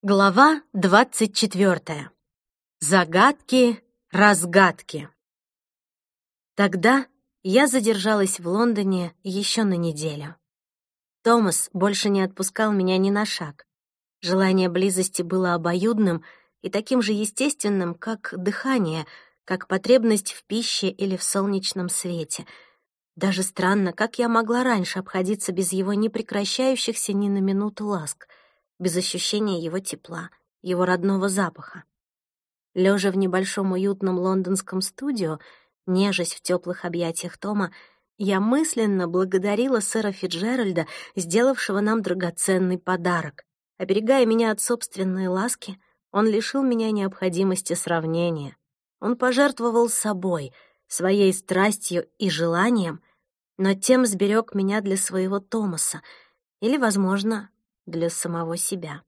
Глава 24. Загадки-разгадки. Тогда я задержалась в Лондоне еще на неделю. Томас больше не отпускал меня ни на шаг. Желание близости было обоюдным и таким же естественным, как дыхание, как потребность в пище или в солнечном свете. Даже странно, как я могла раньше обходиться без его непрекращающихся ни на минуту ласк, без ощущения его тепла, его родного запаха. Лежа в небольшом уютном лондонском студио, нежась в теплых объятиях Тома, я мысленно благодарила сэра Фицджеральда, сделавшего нам драгоценный подарок. Оберегая меня от собственной ласки, он лишил меня необходимости сравнения. Он пожертвовал собой, своей страстью и желанием, но тем сберег меня для своего Томаса или, возможно, для самого себя.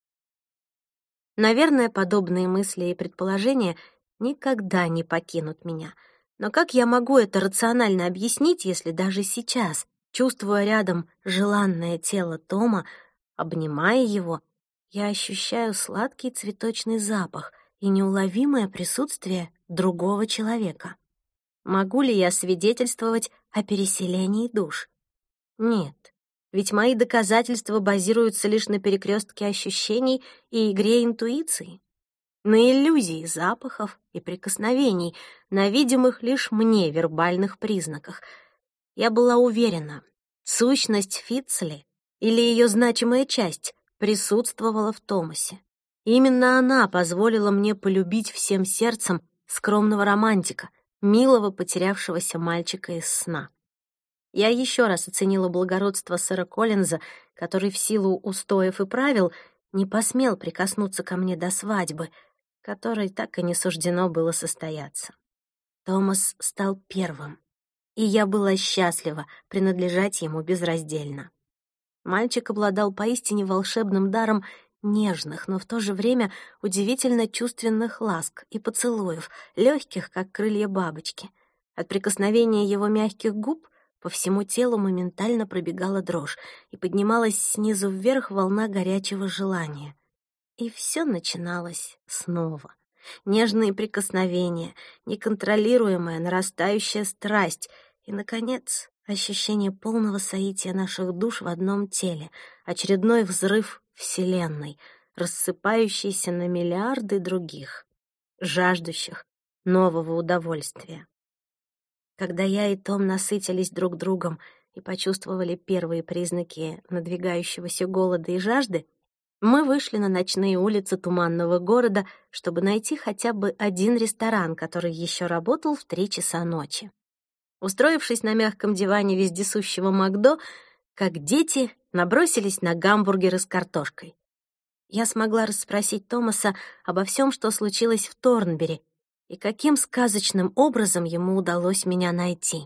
Наверное, подобные мысли и предположения никогда не покинут меня. Но как я могу это рационально объяснить, если даже сейчас, чувствуя рядом желанное тело Тома, обнимая его, я ощущаю сладкий цветочный запах и неуловимое присутствие другого человека? Могу ли я свидетельствовать о переселении душ? Нет. Ведь мои доказательства базируются лишь на перекрестке ощущений и игре интуиции, на иллюзии запахов и прикосновений, на видимых лишь мне вербальных признаках. Я была уверена, сущность Фицли или ее значимая часть присутствовала в Томасе. Именно она позволила мне полюбить всем сердцем скромного романтика, милого потерявшегося мальчика из сна. Я еще раз оценила благородство сэра Коллинза, который в силу устоев и правил не посмел прикоснуться ко мне до свадьбы, которой так и не суждено было состояться. Томас стал первым, и я была счастлива принадлежать ему безраздельно. Мальчик обладал поистине волшебным даром нежных, но в то же время удивительно чувственных ласк и поцелуев, легких, как крылья бабочки. От прикосновения его мягких губ по всему телу моментально пробегала дрожь, и поднималась снизу вверх волна горячего желания. И все начиналось снова. Нежные прикосновения, неконтролируемая нарастающая страсть и, наконец, ощущение полного соития наших душ в одном теле, очередной взрыв Вселенной, рассыпающийся на миллиарды других, жаждущих нового удовольствия. Когда я и Том насытились друг другом и почувствовали первые признаки надвигающегося голода и жажды, мы вышли на ночные улицы туманного города, чтобы найти хотя бы один ресторан, который еще работал в 3 часа ночи. Устроившись на мягком диване вездесущего Макдо, как дети набросились на гамбургеры с картошкой. Я смогла расспросить Томаса обо всем, что случилось в Торнбери, и каким сказочным образом ему удалось меня найти.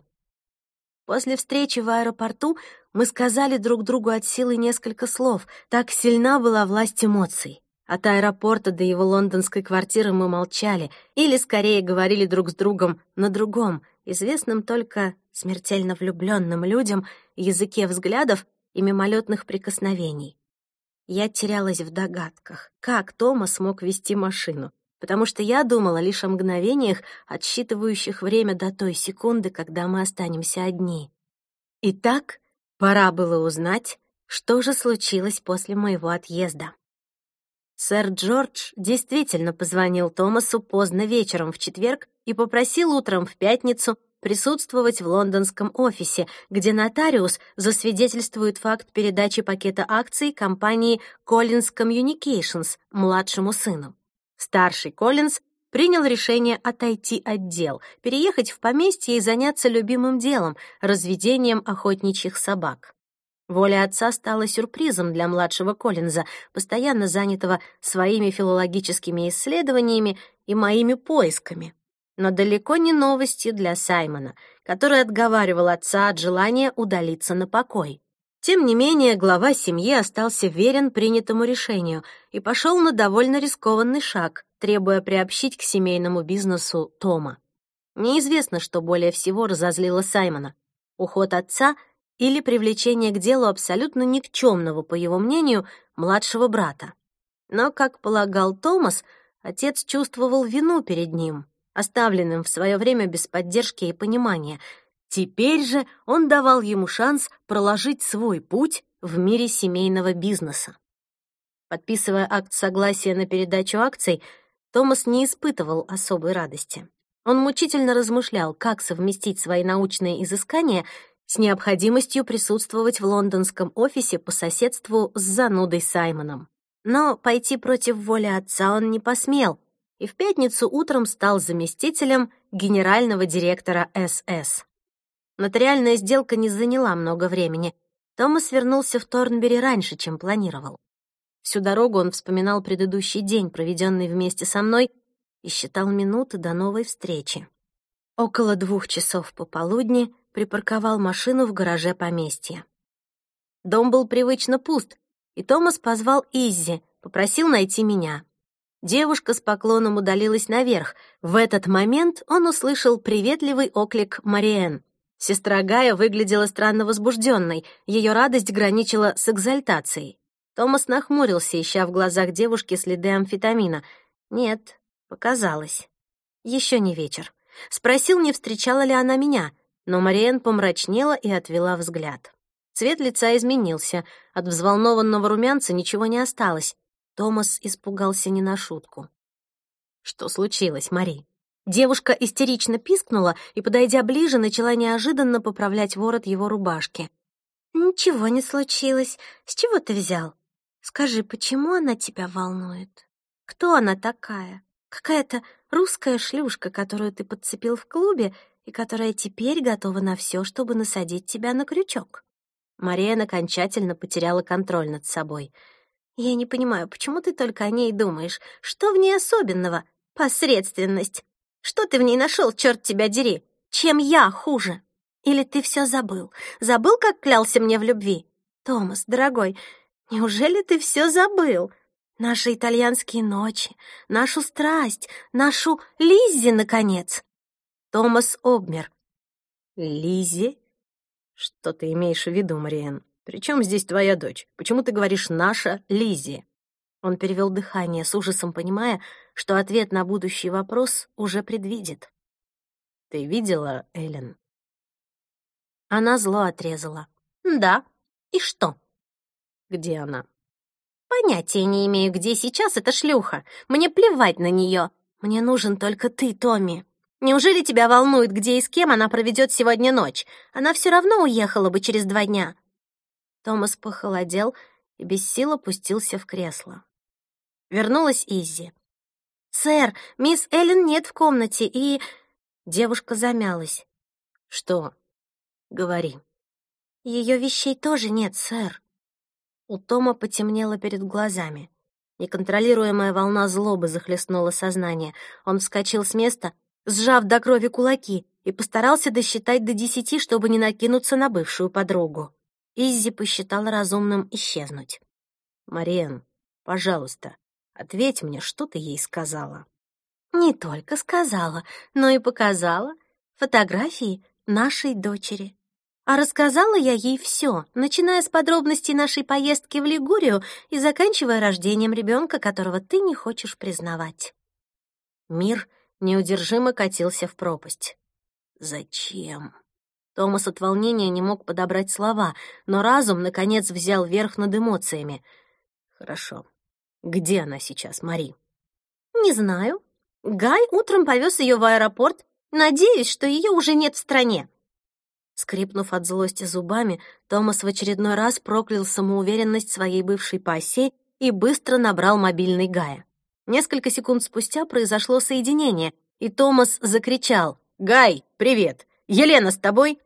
После встречи в аэропорту мы сказали друг другу от силы несколько слов, так сильна была власть эмоций. От аэропорта до его лондонской квартиры мы молчали, или скорее говорили друг с другом на другом, известном только смертельно влюбленным людям, языке взглядов и мимолетных прикосновений. Я терялась в догадках, как Томас мог вести машину, потому что я думала лишь о мгновениях, отсчитывающих время до той секунды, когда мы останемся одни. Итак, пора было узнать, что же случилось после моего отъезда. Сэр Джордж действительно позвонил Томасу поздно вечером в четверг и попросил утром в пятницу присутствовать в лондонском офисе, где нотариус засвидетельствует факт передачи пакета акций компании Collins Communications младшему сыну. Старший Коллинз принял решение отойти от дел, переехать в поместье и заняться любимым делом — разведением охотничьих собак. Воля отца стала сюрпризом для младшего Коллинза, постоянно занятого своими филологическими исследованиями и моими поисками. Но далеко не новостью для Саймона, который отговаривал отца от желания удалиться на покой. Тем не менее, глава семьи остался верен принятому решению и пошел на довольно рискованный шаг, требуя приобщить к семейному бизнесу Тома. Неизвестно, что более всего разозлило Саймона — уход отца или привлечение к делу абсолютно никчемного, по его мнению, младшего брата. Но, как полагал Томас, отец чувствовал вину перед ним, оставленным в свое время без поддержки и понимания. Теперь же он давал ему шанс проложить свой путь в мире семейного бизнеса. Подписывая акт согласия на передачу акций, Томас не испытывал особой радости. Он мучительно размышлял, как совместить свои научные изыскания с необходимостью присутствовать в лондонском офисе по соседству с занудой Саймоном. Но пойти против воли отца он не посмел, и в пятницу утром стал заместителем генерального директора СС. Нотариальная сделка не заняла много времени. Томас вернулся в Торнбери раньше, чем планировал. Всю дорогу он вспоминал предыдущий день, проведенный вместе со мной, и считал минуты до новой встречи. Около 2 часов пополудни припарковал машину в гараже поместья. Дом был привычно пуст, и Томас позвал Иззи, попросил найти меня. Девушка с поклоном удалилась наверх. В этот момент он услышал приветливый оклик Мариэн. Сестра Гая выглядела странно возбужденной, ее радость граничила с экзальтацией. Томас нахмурился, ища в глазах девушки следы амфетамина. Нет, показалось. Еще не вечер. Спросил, не встречала ли она меня, но Мариэн помрачнела и отвела взгляд. Цвет лица изменился, от взволнованного румянца ничего не осталось. Томас испугался не на шутку. «Что случилось, Мари?» Девушка истерично пискнула и, подойдя ближе, начала неожиданно поправлять ворот его рубашки. «Ничего не случилось. С чего ты взял? Скажи, почему она тебя волнует? Кто она такая? Какая-то русская шлюшка, которую ты подцепил в клубе и которая теперь готова на все, чтобы насадить тебя на крючок?» Мариэн окончательно потеряла контроль над собой. «Я не понимаю, почему ты только о ней думаешь? Что в ней особенного? Посредственность. Что ты в ней нашел, черт тебя дери? Чем я хуже? Или ты все забыл? Забыл, как клялся мне в любви? Томас, дорогой, неужели ты все забыл? Наши итальянские ночи, нашу страсть, нашу Лиззи, наконец!» Томас обмер. «Лиззи? Что ты имеешь в виду, Мариэн? Причем здесь твоя дочь? Почему ты говоришь «наша Лиззи»?» Он перевел дыхание, с ужасом понимая, что ответ на будущий вопрос уже предвидит. «Ты видела Эллен?» Она зло отрезала. «Да. И что?» «Где она?» «Понятия не имею, где сейчас эта шлюха. Мне плевать на нее. Мне нужен только ты, Томми. Неужели тебя волнует, где и с кем она проведет сегодня ночь? Она все равно уехала бы через 2 дня». Томас похолодел и без сил опустился в кресло. Вернулась Иззи. «Сэр, мисс Эллен нет в комнате, и...» Девушка замялась. «Что? Говори». «Ее вещей тоже нет, сэр». У Тома потемнело перед глазами. Неконтролируемая волна злобы захлестнула сознание. Он вскочил с места, сжав до крови кулаки, и постарался досчитать до 10, чтобы не накинуться на бывшую подругу. Иззи посчитала разумным исчезнуть. «Мариэн, пожалуйста, ответь мне, что ты ей сказала?» «Не только сказала, но и показала фотографии нашей дочери. А рассказала я ей все, начиная с подробностей нашей поездки в Лигурию и заканчивая рождением ребенка, которого ты не хочешь признавать». Мир неудержимо катился в пропасть. «Зачем?» Томас от волнения не мог подобрать слова, но разум, наконец, взял верх над эмоциями. «Хорошо. Где она сейчас, Мари?» «Не знаю. Гай утром повез ее в аэропорт. Надеюсь, что ее уже нет в стране». Скрипнув от злости зубами, Томас в очередной раз проклял самоуверенность своей бывшей пассии и быстро набрал мобильный Гая. Несколько секунд спустя произошло соединение, и Томас закричал: «Гай, привет! Елена с тобой?»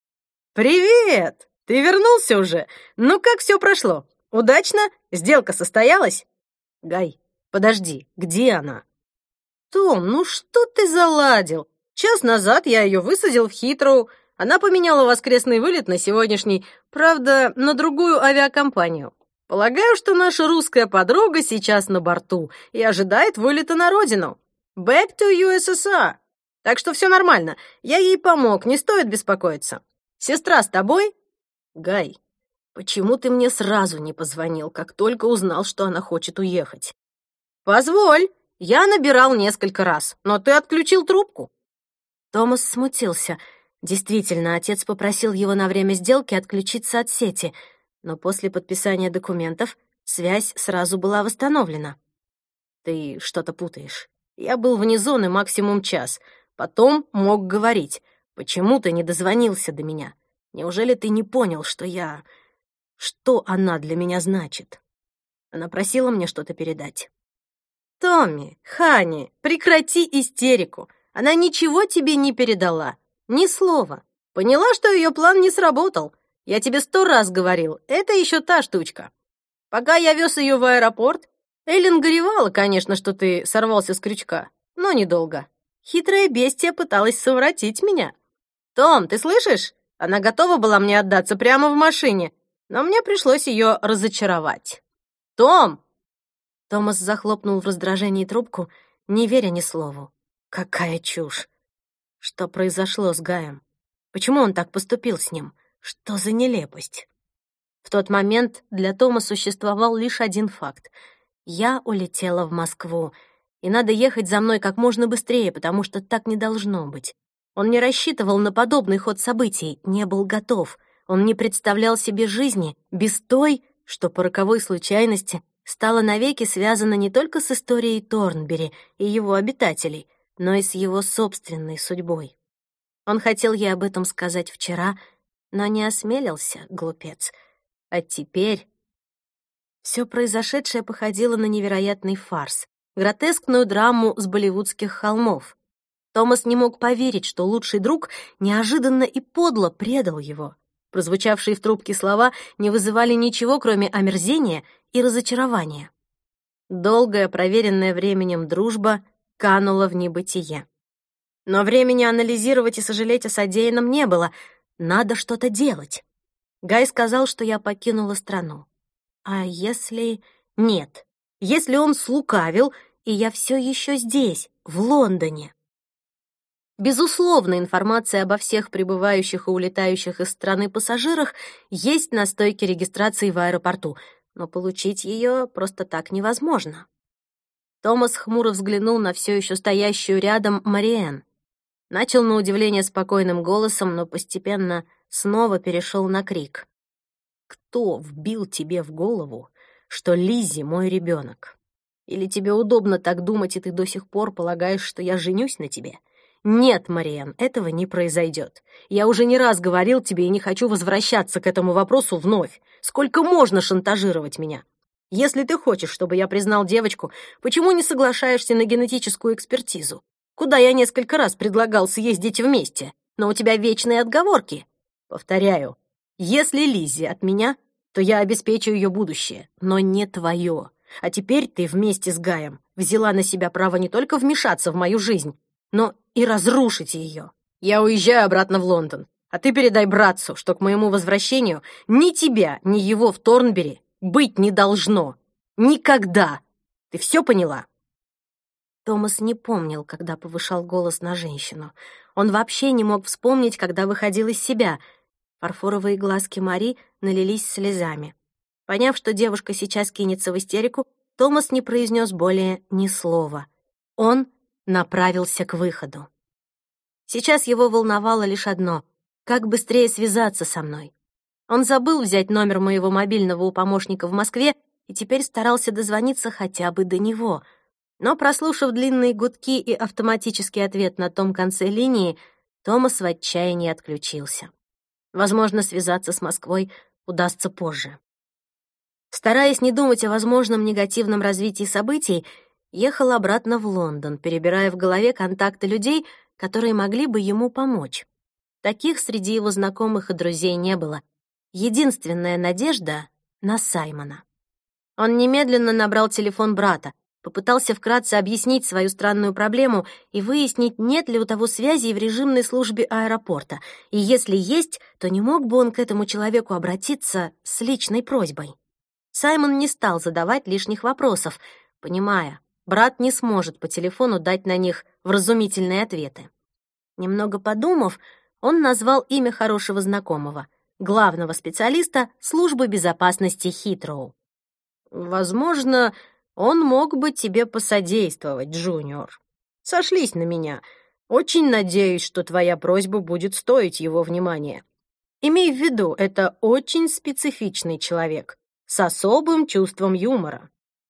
«Привет! Ты вернулся уже? Ну, как все прошло? Удачно? Сделка состоялась?» «Гай, подожди, где она?» «Том, ну что ты заладил? Час назад я ее высадил в Хитроу. Она поменяла воскресный вылет на сегодняшний, правда, на другую авиакомпанию. Полагаю, что наша русская подруга сейчас на борту и ожидает вылета на родину. Back to USSR. Так что все нормально. Я ей помог, не стоит беспокоиться. Сестра с тобой?» «Гай, Почему ты мне сразу не позвонил, как только узнал, что она хочет уехать? Позволь, я набирал несколько раз, но ты отключил трубку. Томас смутился. Действительно, отец попросил его на время сделки отключиться от сети, но после подписания документов связь сразу была восстановлена. Ты что-то путаешь. Я был вне зоны максимум час. Потом мог говорить. Почему ты не дозвонился до меня? Неужели ты не понял, что она для меня значит? Она просила мне что-то передать. Томми, Ханни, прекрати истерику. Она ничего тебе не передала. Ни слова. Поняла, что ее план не сработал. Я тебе 100 раз говорил, это еще та штучка. Пока я вез ее в аэропорт, Эллен горевала, конечно, что ты сорвался с крючка, но недолго. Хитрая бестия пыталась совратить меня. Том, ты слышишь? Она готова была мне отдаться прямо в машине, но мне пришлось ее разочаровать. Том! Томас захлопнул в раздражении трубку, не веря ни слову. Какая чушь! Что произошло с Гаем? Почему он так поступил с ним? Что за нелепость? В тот момент для Тома существовал лишь один факт. Я улетела в Москву, и надо ехать за мной как можно быстрее, потому что так не должно быть. Он не рассчитывал на подобный ход событий, не был готов. Он не представлял себе жизни без той, что по роковой случайности стала навеки связана не только с историей Торнбери и его обитателей, но и с его собственной судьбой. Он хотел ей об этом сказать вчера, но не осмелился, глупец. А теперь все произошедшее походило на невероятный фарс, гротескную драму с болливудских холмов. Томас не мог поверить, что лучший друг неожиданно и подло предал его. Прозвучавшие в трубке слова не вызывали ничего, кроме омерзения и разочарования. Долгая, проверенная временем дружба канула в небытие. Но времени анализировать и сожалеть о содеянном не было. Надо что-то делать. Гай сказал, что я покинула страну. А если... Нет. Если он слукавил, и я все еще здесь, в Лондоне. Безусловно, информация обо всех прибывающих и улетающих из страны пассажирах есть на стойке регистрации в аэропорту, но получить ее просто так невозможно. Томас хмуро взглянул на все еще стоящую рядом Мариэн. Начал на удивление спокойным голосом, но постепенно снова перешел на крик. «Кто вбил тебе в голову, что Лиззи мой ребенок? Или тебе удобно так думать, и ты до сих пор полагаешь, что я женюсь на тебе? Нет, Мариэн, этого не произойдет. Я уже не раз говорил тебе и не хочу возвращаться к этому вопросу вновь. Сколько можно шантажировать меня? Если ты хочешь, чтобы я признал девочку, почему не соглашаешься на генетическую экспертизу? Куда я несколько раз предлагал съездить вместе, но у тебя вечные отговорки. Повторяю, если Лиззи от меня, то я обеспечу ее будущее, но не твое. А теперь ты вместе с Гаем взяла на себя право не только вмешаться в мою жизнь, но и разрушить ее. Я уезжаю обратно в Лондон, а ты передай братцу, что к моему возвращению ни тебя, ни его в Торнбери быть не должно. Никогда. Ты все поняла?» Томас не помнил, когда повышал голос на женщину. Он вообще не мог вспомнить, когда выходил из себя. Фарфоровые глазки Мари налились слезами. Поняв, что девушка сейчас кинется в истерику, Томас не произнес более ни слова. Он направился к выходу. Сейчас его волновало лишь одно — как быстрее связаться со мной. Он забыл взять номер моего мобильного у помощника в Москве и теперь старался дозвониться хотя бы до него. Но, прослушав длинные гудки и автоматический ответ на том конце линии, Томас в отчаянии отключился. Возможно, связаться с Москвой удастся позже. Стараясь не думать о возможном негативном развитии событий, ехал обратно в Лондон, перебирая в голове контакты людей, которые могли бы ему помочь. Таких среди его знакомых и друзей не было. Единственная надежда — на Саймона. Он немедленно набрал телефон брата, попытался вкратце объяснить свою странную проблему и выяснить, нет ли у того связей в режимной службе аэропорта, и если есть, то не мог бы он к этому человеку обратиться с личной просьбой. Саймон не стал задавать лишних вопросов, понимая, брат не сможет по телефону дать на них вразумительные ответы. Немного подумав, он назвал имя хорошего знакомого главного специалиста службы безопасности Хитроу. «Возможно, он мог бы тебе посодействовать, Джуниор. Сошлись на меня. Очень надеюсь, что твоя просьба будет стоить его внимания. Имей в виду, это очень специфичный человек с особым чувством юмора».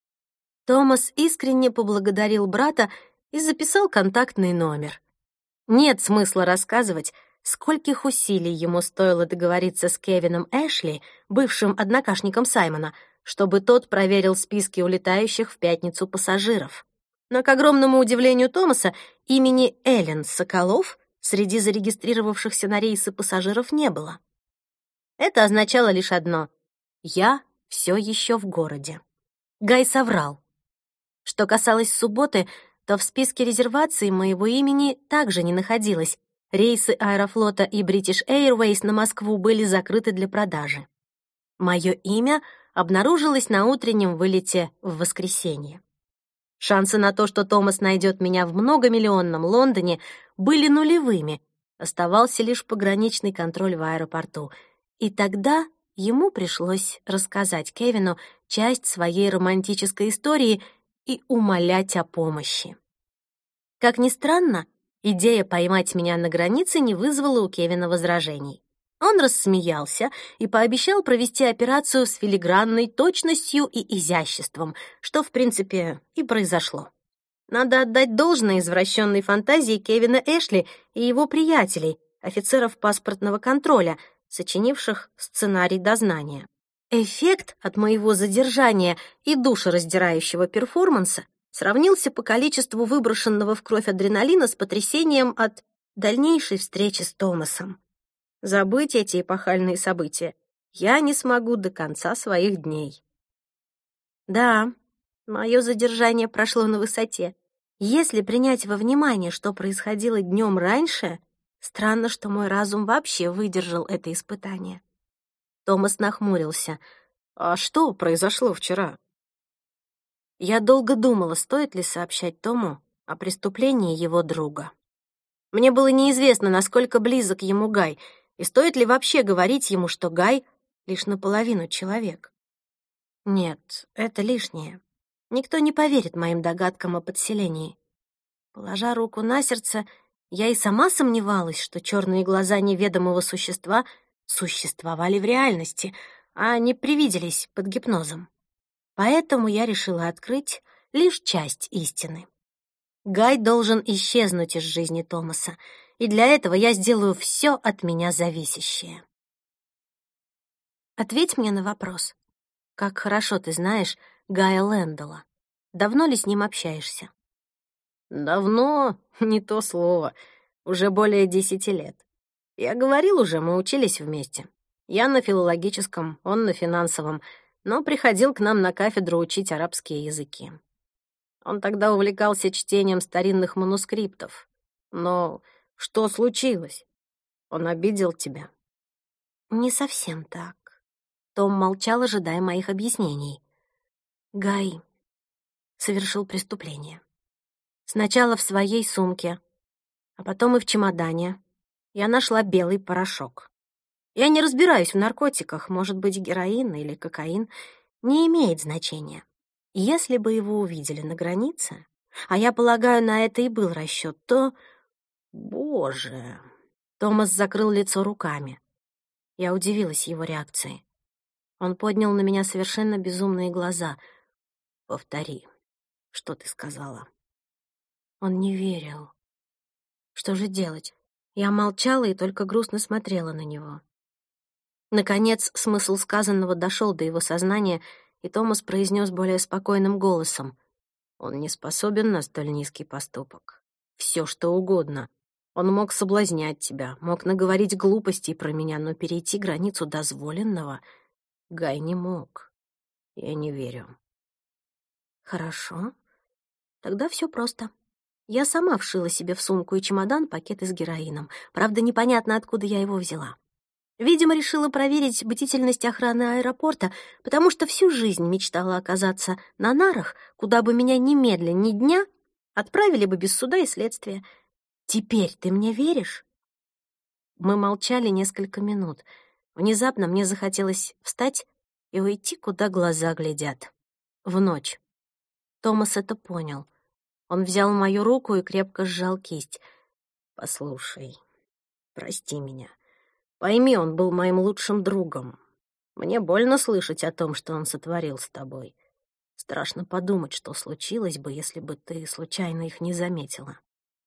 Томас искренне поблагодарил брата и записал контактный номер. Нет смысла рассказывать, скольких усилий ему стоило договориться с Кевином Эшли, бывшим однокашником Саймона, чтобы тот проверил списки улетающих в пятницу пассажиров. Но, к огромному удивлению Томаса, имени Эллен Соколов среди зарегистрировавшихся на рейсы пассажиров не было. Это означало лишь одно — я все еще в городе. Гай соврал. Что касалось субботы, то в списке резерваций моего имени также не находилось. Рейсы Аэрофлота и British Airways на Москву были закрыты для продажи. Мое имя обнаружилось на утреннем вылете в воскресенье. Шансы на то, что Томас найдет меня в многомиллионном Лондоне, были нулевыми. Оставался лишь пограничный контроль в аэропорту. И тогда ему пришлось рассказать Кевину часть своей романтической истории и умолять о помощи. Как ни странно, идея поймать меня на границе не вызвала у Кевина возражений. Он рассмеялся и пообещал провести операцию с филигранной точностью и изяществом, что, в принципе, и произошло. Надо отдать должное извращенной фантазии Кевина Эшли и его приятелей, офицеров паспортного контроля, сочинивших сценарий дознания. Эффект от моего задержания и душераздирающего перформанса сравнился по количеству выброшенного в кровь адреналина с потрясением от дальнейшей встречи с Томасом. Забыть эти эпохальные события я не смогу до конца своих дней. Да, мое задержание прошло на высоте. Если принять во внимание, что происходило днем раньше, странно, что мой разум вообще выдержал это испытание. Томас нахмурился. «А что произошло вчера?» Я долго думала, стоит ли сообщать Тому о преступлении его друга. Мне было неизвестно, насколько близок ему Гай, и стоит ли вообще говорить ему, что Гай лишь наполовину человек. Нет, это лишнее. Никто не поверит моим догадкам о подселении. Положа руку на сердце, я и сама сомневалась, что черные глаза неведомого существа существовали в реальности, а не привиделись под гипнозом. Поэтому я решила открыть лишь часть истины. Гай должен исчезнуть из жизни Томаса, и для этого я сделаю все от меня зависящее. Ответь мне на вопрос. Как хорошо ты знаешь Гая Лэндалла? Давно ли с ним общаешься? «Давно — не то слово. Уже более 10 лет. Я говорил уже, мы учились вместе. Я на филологическом, он на финансовом, но приходил к нам на кафедру учить арабские языки. Он тогда увлекался чтением старинных манускриптов. Но что случилось? Он обидел тебя?» Не совсем так. Том молчал, ожидая моих объяснений. Гай совершил преступление. Сначала в своей сумке, а потом и в чемодане я нашла белый порошок. Я не разбираюсь в наркотиках, может быть, героин или кокаин, не имеет значения. Если бы его увидели на границе, а я полагаю, на это и был расчет, то... Боже! Томас закрыл лицо руками. Я удивилась его реакции. Он поднял на меня совершенно безумные глаза. «Повтори, что ты сказала?» Он не верил. Что же делать? Я молчала и только грустно смотрела на него. Наконец, смысл сказанного дошел до его сознания, и Томас произнес более спокойным голосом. «Он не способен на столь низкий поступок. Все, что угодно. Он мог соблазнять тебя, мог наговорить глупостей про меня, но перейти границу дозволенного Гай не мог. Я не верю». «Хорошо. Тогда все просто. Я сама вшила себе в сумку и чемодан пакеты с героином. Правда, непонятно, откуда я его взяла. Видимо, решила проверить бдительность охраны аэропорта, потому что всю жизнь мечтала оказаться на нарах, куда бы меня немедленно, ни дня отправили бы без суда и следствия. Теперь ты мне веришь?» Мы молчали несколько минут. Внезапно мне захотелось встать и уйти, куда глаза глядят. В ночь. Томас это понял. Он взял мою руку и крепко сжал кисть. «Послушай, прости меня. Пойми, он был моим лучшим другом. Мне больно слышать о том, что он сотворил с тобой. Страшно подумать, что случилось бы, если бы ты случайно их не заметила.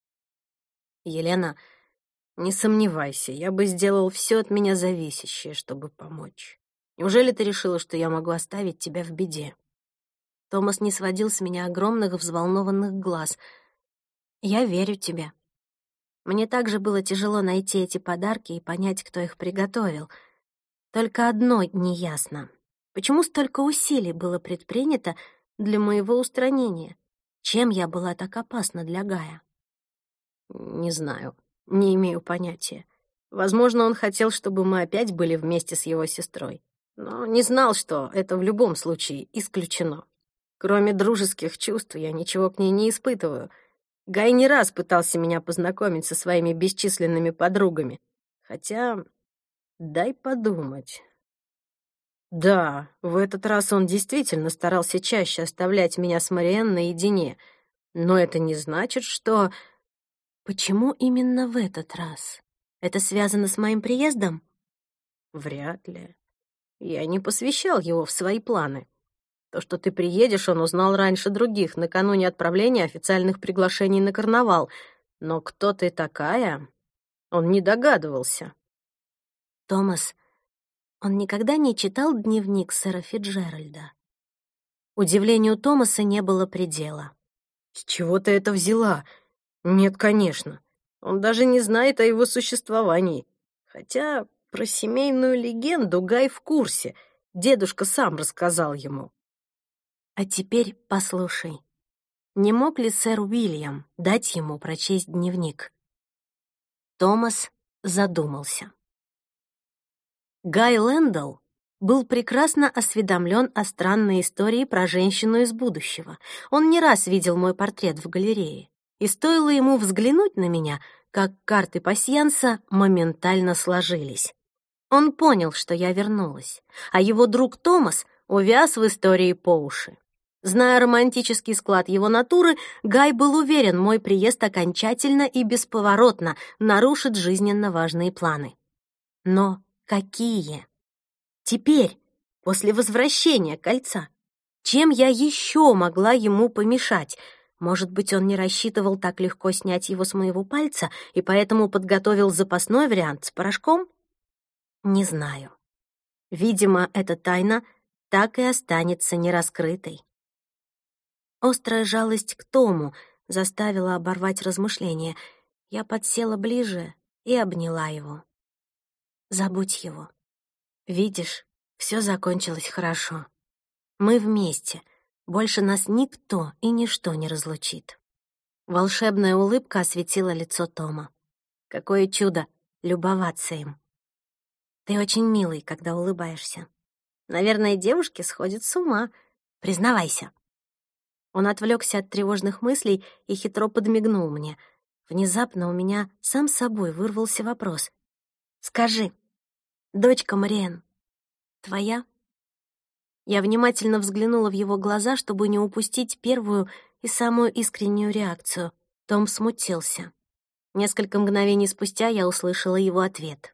Елена, не сомневайся, я бы сделал все от меня зависящее, чтобы помочь. Неужели ты решила, что я могу оставить тебя в беде?» Томас не сводил с меня огромных взволнованных глаз. «Я верю тебе. Мне также было тяжело найти эти подарки и понять, кто их приготовил. Только одно неясно. Почему столько усилий было предпринято для моего устранения? Чем я была так опасна для Гая?» «Не знаю, не имею понятия. Возможно, он хотел, чтобы мы опять были вместе с его сестрой, но не знал, что это в любом случае исключено. Кроме дружеских чувств я ничего к ней не испытываю. Гай не раз пытался меня познакомить со своими бесчисленными подругами. Хотя, дай подумать. Да, в этот раз он действительно старался чаще оставлять меня с Мариэн наедине, но это не значит, что... Почему именно в этот раз? Это связано с моим приездом? Вряд ли. Я не посвящал его в свои планы. То, что ты приедешь, он узнал раньше других, накануне отправления официальных приглашений на карнавал. Но кто ты такая, он не догадывался. Томас, он никогда не читал дневник сэра Фицджеральда. Удивлению Томаса не было предела. С чего ты это взяла? Нет, конечно. Он даже не знает о его существовании. Хотя про семейную легенду Гай в курсе. Дедушка сам рассказал ему. А теперь послушай. Не мог ли сэр Уильям дать ему прочесть дневник? Томас задумался. Гай Лэндалл был прекрасно осведомлен о странной истории про женщину из будущего. Он не раз видел мой портрет в галерее. И стоило ему взглянуть на меня, как карты пасьянса моментально сложились. Он понял, что я вернулась, а его друг Томас увяз в истории по уши. Зная романтический склад его натуры, Гай был уверен, мой приезд окончательно и бесповоротно нарушит жизненно важные планы. Но какие? Теперь, после возвращения кольца, чем я еще могла ему помешать? Может быть, он не рассчитывал так легко снять его с моего пальца и поэтому подготовил запасной вариант с порошком? Не знаю. Видимо, эта тайна так и останется нераскрытой. Острая жалость к Тому заставила оборвать размышления. Я подсела ближе и обняла его. Забудь его. Видишь, все закончилось хорошо. Мы вместе. Больше нас никто и ничто не разлучит. Волшебная улыбка осветила лицо Тома. Какое чудо любоваться им. Ты очень милый, когда улыбаешься. Наверное, девушки сходят с ума. Признавайся. Он отвлекся от тревожных мыслей и хитро подмигнул мне. Внезапно у меня сам собой вырвался вопрос. «Скажи, дочка Мариэн, твоя?» Я внимательно взглянула в его глаза, чтобы не упустить первую и самую искреннюю реакцию. Том смутился. Несколько мгновений спустя я услышала его ответ.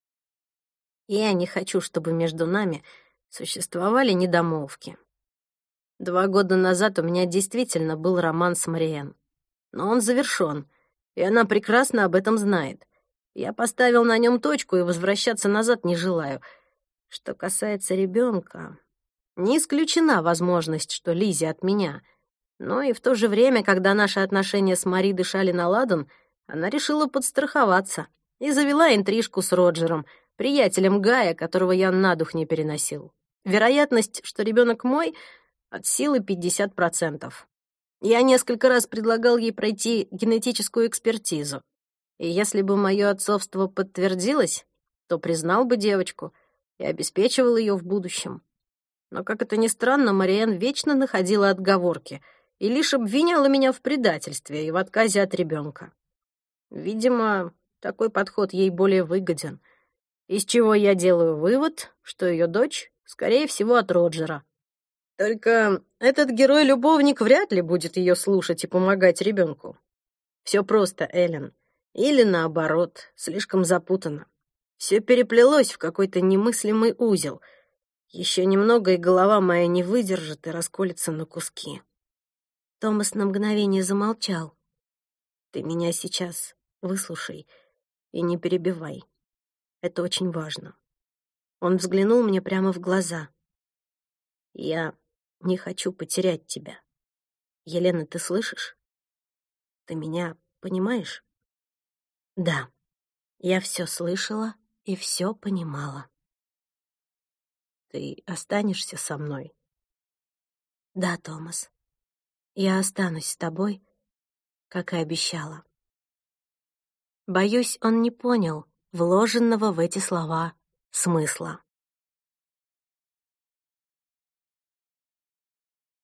«Я не хочу, чтобы между нами существовали недомолвки. 2 года назад у меня действительно был роман с Мариэн. Но он завершён, и она прекрасно об этом знает. Я поставил на нем точку и возвращаться назад не желаю. Что касается ребенка, не исключена возможность, что Лизе от меня. Но и в то же время, когда наши отношения с Мари дышали на ладан, она решила подстраховаться и завела интрижку с Роджером, приятелем Гая, которого я на дух не переносил. Вероятность, что ребенок мой, от силы 50%. Я несколько раз предлагал ей пройти генетическую экспертизу. И если бы мое отцовство подтвердилось, то признал бы девочку и обеспечивал ее в будущем. Но, как это ни странно, Мариэн вечно находила отговорки и лишь обвиняла меня в предательстве и в отказе от ребенка. Видимо, такой подход ей более выгоден. из чего я делаю вывод, что ее дочь, скорее всего, от Роджера. Только этот герой-любовник вряд ли будет ее слушать и помогать ребенку. Все просто, Эллен. Или наоборот, слишком запутанно. Все переплелось в какой-то немыслимый узел. Еще немного, и голова моя не выдержит и расколется на куски. Томас на мгновение замолчал. Ты меня сейчас выслушай и не перебивай. Это очень важно. Он взглянул мне прямо в глаза. Я не хочу потерять тебя. Елена, ты слышишь? Ты меня понимаешь? Да, я все слышала и все понимала. Ты останешься со мной? Да, Томас, я останусь с тобой, как и обещала. Боюсь, он не понял вложенного в эти слова смысла.